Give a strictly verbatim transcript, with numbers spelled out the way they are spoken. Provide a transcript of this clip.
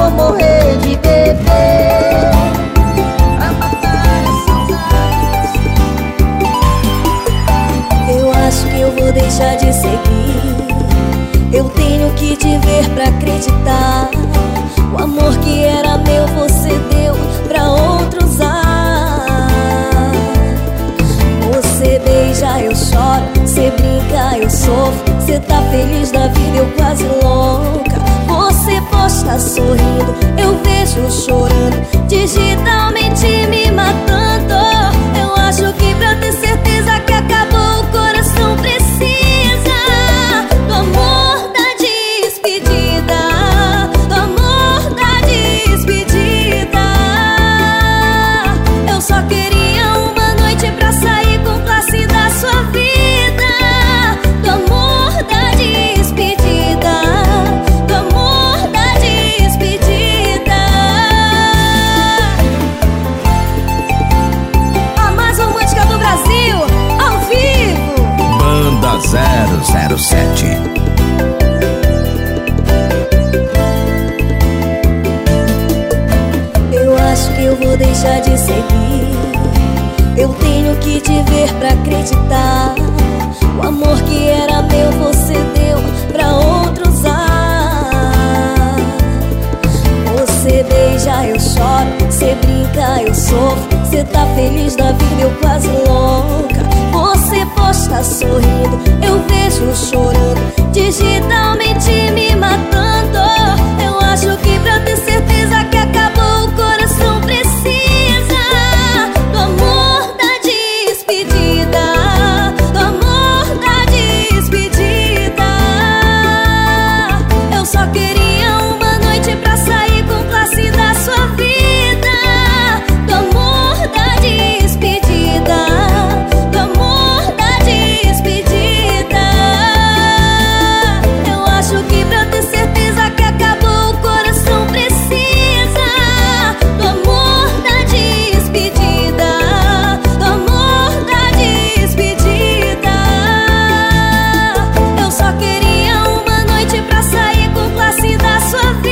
vou morrer de beber pra matar a saudade. Eu acho que eu vou deixar de seguir. Eu tenho que te ver pra acreditar. O amor que era meu você deu pra outro usar. Você beija, eu choro. Você brinca, eu sofro. Você tá feliz da vida, eu quase louca. Você posta sorrindo, eu vejo chorando, digitalmente me matando. Eu acho que pra ter certeza que acabou, o coração precisa do amor da despedida, do amor da despedida. Eu só queria uma noite pra sair com classe da sua vida, do amor da despedida, do amor da despedida. A mais romântica do Brasil, ao vivo. Banda zero zero sete. Eu acho que eu vou deixar de seguir. Eu tenho que te ver pra acreditar. O amor que era meu você deu pra outro usar. Você beija, eu choro. Você brinca, eu sofro. Você tá feliz da vida, eu quase louca. Você posta sorrindo, eu vejo chorando, digitalmente me